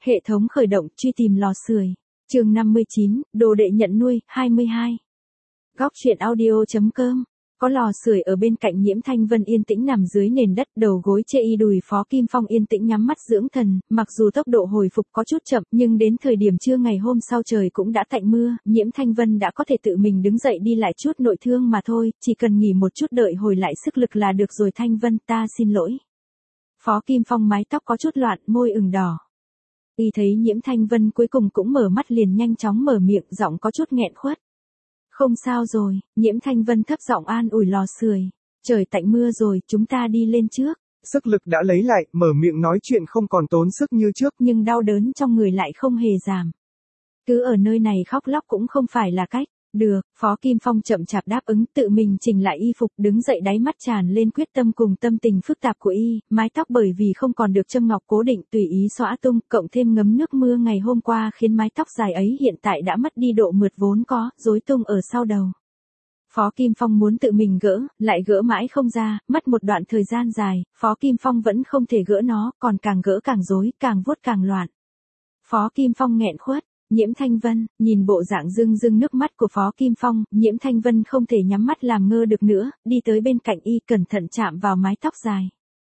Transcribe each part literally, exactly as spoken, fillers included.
Hệ thống khởi động, truy tìm lò sưởi. Chương năm mươi chín, đồ đệ nhận nuôi, hai mươi hai. Góc truyện audio.com. Có lò sưởi ở bên cạnh, Nhiễm Thanh Vân yên tĩnh nằm dưới nền đất, đầu gối chê y đùi. Phó Kim Phong yên tĩnh nhắm mắt dưỡng thần, mặc dù tốc độ hồi phục có chút chậm, nhưng đến thời điểm trưa ngày hôm sau trời cũng đã tạnh mưa, Nhiễm Thanh Vân đã có thể tự mình đứng dậy đi lại chút nội thương mà thôi, chỉ cần nghỉ một chút đợi hồi lại sức lực là được rồi. Thanh Vân, ta xin lỗi. Phó Kim Phong mái tóc có chút loạn, môi ửng đỏ. Y thấy Nhiễm Thanh Vân cuối cùng cũng mở mắt liền nhanh chóng mở miệng, giọng có chút nghẹn khuất. Không sao rồi, Nhiễm Thanh Vân thấp giọng an ủi lò sưởi. Trời tạnh mưa rồi, chúng ta đi lên trước. Sức lực đã lấy lại, mở miệng nói chuyện không còn tốn sức như trước. Nhưng đau đớn trong người lại không hề giảm. Cứ ở nơi này khóc lóc cũng không phải là cách. Được, Phó Kim Phong chậm chạp đáp ứng, tự mình chỉnh lại y phục, đứng dậy, đáy mắt tràn lên quyết tâm cùng tâm tình phức tạp của y, mái tóc bởi vì không còn được châm ngọc cố định tùy ý xõa tung, cộng thêm ngấm nước mưa ngày hôm qua khiến mái tóc dài ấy hiện tại đã mất đi độ mượt vốn có, rối tung ở sau đầu. Phó Kim Phong muốn tự mình gỡ, lại gỡ mãi không ra, mất một đoạn thời gian dài, Phó Kim Phong vẫn không thể gỡ nó, còn càng gỡ càng rối, càng vuốt càng loạn. Phó Kim Phong nghẹn khuất. Nhiễm Thanh Vân, nhìn bộ dạng rưng rưng nước mắt của Phó Kim Phong, Nhiễm Thanh Vân không thể nhắm mắt làm ngơ được nữa, đi tới bên cạnh y, cẩn thận chạm vào mái tóc dài.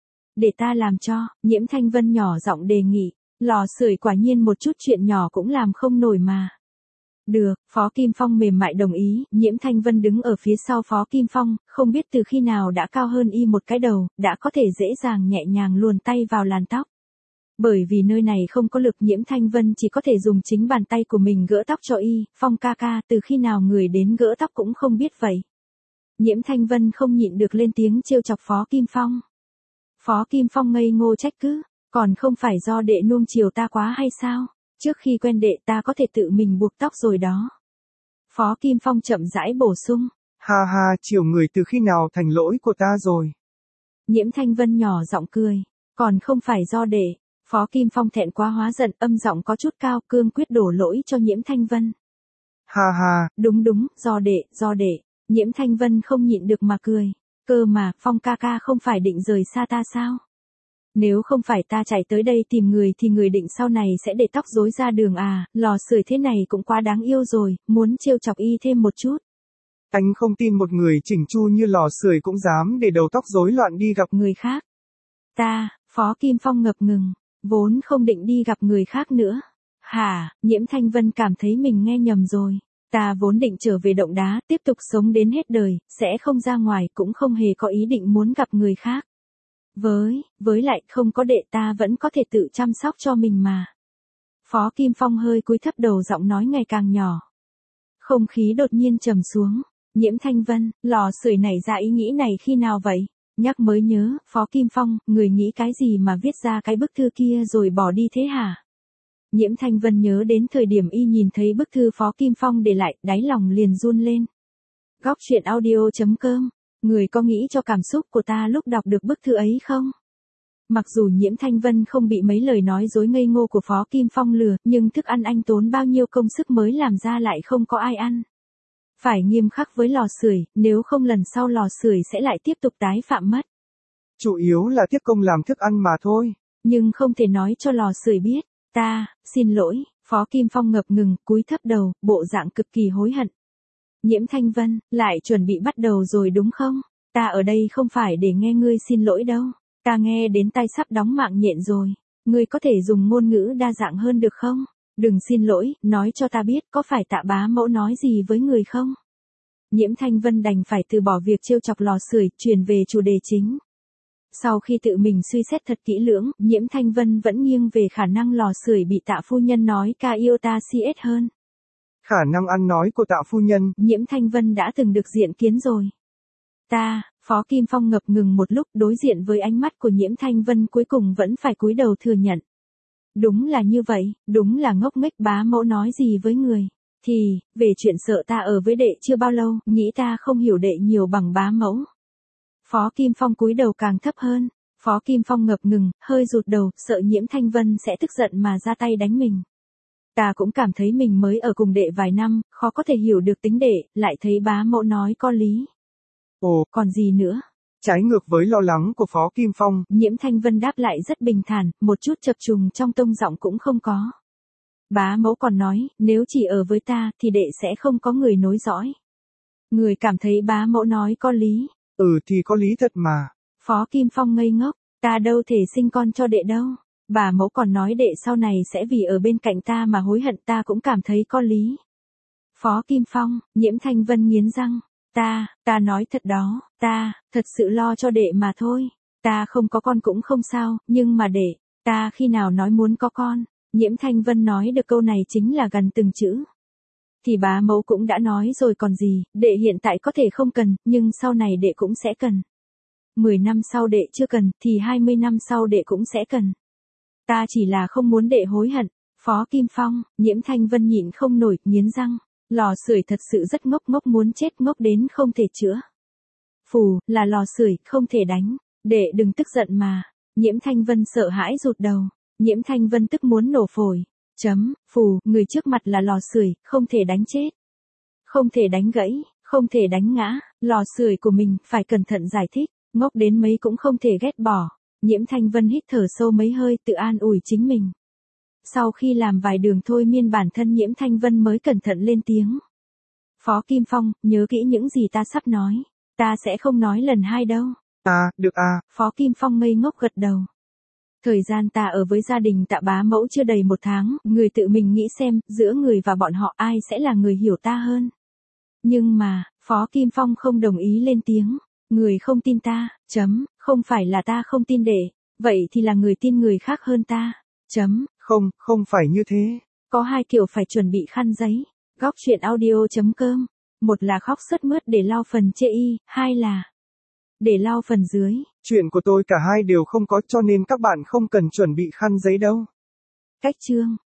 Để ta làm cho, Nhiễm Thanh Vân nhỏ giọng đề nghị, lò sưởi quả nhiên một chút chuyện nhỏ cũng làm không nổi mà. Được, Phó Kim Phong mềm mại đồng ý, Nhiễm Thanh Vân đứng ở phía sau Phó Kim Phong, không biết từ khi nào đã cao hơn y một cái đầu, đã có thể dễ dàng nhẹ nhàng luồn tay vào làn tóc. Bởi vì nơi này không có lực, Nhiễm Thanh Vân chỉ có thể dùng chính bàn tay của mình gỡ tóc cho y. Phong ca ca, từ khi nào người đến gỡ tóc cũng không biết vậy. Nhiễm Thanh Vân không nhịn được lên tiếng trêu chọc Phó Kim Phong. Phó Kim Phong ngây ngô trách cứ, còn không phải do đệ nuông chiều ta quá hay sao? Trước khi quen đệ ta có thể tự mình buộc tóc rồi đó. Phó Kim Phong chậm rãi bổ sung. Ha ha, chiều người từ khi nào thành lỗi của ta rồi? Nhiễm Thanh Vân nhỏ giọng cười, còn không phải do đệ. Phó Kim Phong thẹn quá hóa giận, âm giọng có chút cao, cương quyết đổ lỗi cho Nhiễm Thanh Vân. Ha ha, đúng đúng, do đệ, do đệ. Nhiễm Thanh Vân không nhịn được mà cười. Cơ mà, Phong ca ca không phải định rời xa ta sao? Nếu không phải ta chạy tới đây tìm người thì người định sau này sẽ để tóc rối ra đường à, lò sưởi thế này cũng quá đáng yêu rồi, muốn trêu chọc y thêm một chút. Anh không tin một người chỉnh chu như lò sưởi cũng dám để đầu tóc rối loạn đi gặp người khác. Ta, Phó Kim Phong ngập ngừng. Vốn không định đi gặp người khác nữa. Hả, Nhiễm Thanh Vân cảm thấy mình nghe nhầm rồi. Ta vốn định trở về động đá, tiếp tục sống đến hết đời, sẽ không ra ngoài, cũng không hề có ý định muốn gặp người khác. Với, với lại không có đệ ta vẫn có thể tự chăm sóc cho mình mà. Phó Kim Phong hơi cúi thấp đầu, giọng nói ngày càng nhỏ. Không khí đột nhiên trầm xuống. Nhiễm Thanh Vân, lò sưởi nảy ra ý nghĩ này khi nào vậy? Nhắc mới nhớ, Phó Kim Phong, người nghĩ cái gì mà viết ra cái bức thư kia rồi bỏ đi thế hả? Nhiễm Thanh Vân nhớ đến thời điểm y nhìn thấy bức thư Phó Kim Phong để lại, đáy lòng liền run lên. Góc truyện audio.com, người có nghĩ cho cảm xúc của ta lúc đọc được bức thư ấy không? Mặc dù Nhiễm Thanh Vân không bị mấy lời nói dối ngây ngô của Phó Kim Phong lừa, nhưng thức ăn anh tốn bao nhiêu công sức mới làm ra lại không có ai ăn. Phải nghiêm khắc với lò sưởi, nếu không lần sau lò sưởi sẽ lại tiếp tục tái phạm mất. Chủ yếu là tiếp công làm thức ăn mà thôi. Nhưng không thể nói cho lò sưởi biết. Ta, xin lỗi, Phó Kim Phong ngập ngừng, cúi thấp đầu, bộ dạng cực kỳ hối hận. Nhiễm Thanh Vân, lại chuẩn bị bắt đầu rồi đúng không? Ta ở đây không phải để nghe ngươi xin lỗi đâu. Ta nghe đến tai sắp đóng mạng nhện rồi. Ngươi có thể dùng ngôn ngữ đa dạng hơn được không? Đừng xin lỗi, nói cho ta biết có phải Tạ bá mẫu nói gì với người không? Nhiễm Thanh Vân đành phải từ bỏ việc trêu chọc lò sưởi, chuyển về chủ đề chính. Sau khi tự mình suy xét thật kỹ lưỡng, Nhiễm Thanh Vân vẫn nghiêng về khả năng lò sưởi bị Tạ phu nhân nói ca yêu ta si ết hơn. Khả năng ăn nói của Tạ phu nhân, Nhiễm Thanh Vân đã từng được diện kiến rồi. Ta, Phó Kim Phong ngập ngừng một lúc, đối diện với ánh mắt của Nhiễm Thanh Vân cuối cùng vẫn phải cúi đầu thừa nhận. Đúng là như vậy, đúng là ngốc nghếch bá mẫu nói gì với người. Thì, về chuyện sợ ta ở với đệ chưa bao lâu, nghĩ ta không hiểu đệ nhiều bằng bá mẫu. Phó Kim Phong cúi đầu càng thấp hơn. Phó Kim Phong ngập ngừng, hơi rụt đầu, sợ Nhiễm Thanh Vân sẽ tức giận mà ra tay đánh mình. Ta cũng cảm thấy mình mới ở cùng đệ vài năm, khó có thể hiểu được tính đệ, lại thấy bá mẫu nói có lý. Ồ, còn gì nữa? Trái ngược với lo lắng của Phó Kim Phong, Nhiễm Thanh Vân đáp lại rất bình thản, một chút chập trùng trong tông giọng cũng không có. Bá mẫu còn nói, nếu chỉ ở với ta, thì đệ sẽ không có người nối dõi. Người cảm thấy bá mẫu nói có lý. Ừ thì có lý thật mà. Phó Kim Phong ngây ngốc, ta đâu thể sinh con cho đệ đâu. Bà mẫu còn nói đệ sau này sẽ vì ở bên cạnh ta mà hối hận, ta cũng cảm thấy có lý. Phó Kim Phong, Nhiễm Thanh Vân nghiến răng. Ta, ta nói thật đó, ta, thật sự lo cho đệ mà thôi. Ta không có con cũng không sao, nhưng mà đệ, ta khi nào nói muốn có con. Nhiễm Thanh Vân nói được câu này chính là gần từng chữ. Thì bá mẫu cũng đã nói rồi còn gì, đệ hiện tại có thể không cần, nhưng sau này đệ cũng sẽ cần. Mười năm sau đệ chưa cần, thì hai mươi năm sau đệ cũng sẽ cần. Ta chỉ là không muốn đệ hối hận. Phó Kim Phong, Nhiễm Thanh Vân nhịn không nổi, nghiến răng. Lò sưởi thật sự rất ngốc, ngốc muốn chết, ngốc đến không thể chữa. Phù, là lò sưởi, không thể đánh. Đệ đừng tức giận mà. Nhiễm Thanh Vân sợ hãi rụt đầu. Nhiễm Thanh Vân tức muốn nổ phổi. Chấm, phù, người trước mặt là lò sưởi, không thể đánh chết. Không thể đánh gãy, không thể đánh ngã. Lò sưởi của mình, phải cẩn thận giải thích. Ngốc đến mấy cũng không thể ghét bỏ. Nhiễm Thanh Vân hít thở sâu mấy hơi, tự an ủi chính mình. Sau khi làm vài đường thôi miên bản thân, Nhiễm Thanh Vân mới cẩn thận lên tiếng. Phó Kim Phong, nhớ kỹ những gì ta sắp nói. Ta sẽ không nói lần hai đâu. À, được à. Phó Kim Phong ngây ngốc gật đầu. Thời gian ta ở với gia đình Tạ bá mẫu chưa đầy một tháng, người tự mình nghĩ xem, giữa người và bọn họ ai sẽ là người hiểu ta hơn. Nhưng mà, Phó Kim Phong không đồng ý lên tiếng. Người không tin ta, chấm, không phải là ta không tin đệ, vậy thì là người tin người khác hơn ta, chấm. Không, không phải như thế. Có hai kiểu phải chuẩn bị khăn giấy. Góc truyện audio chấm com. Một là khóc sướt mướt để lau phần chê y, hai là để lau phần dưới. Chuyện của tôi cả hai đều không có, cho nên các bạn không cần chuẩn bị khăn giấy đâu. Cách chương.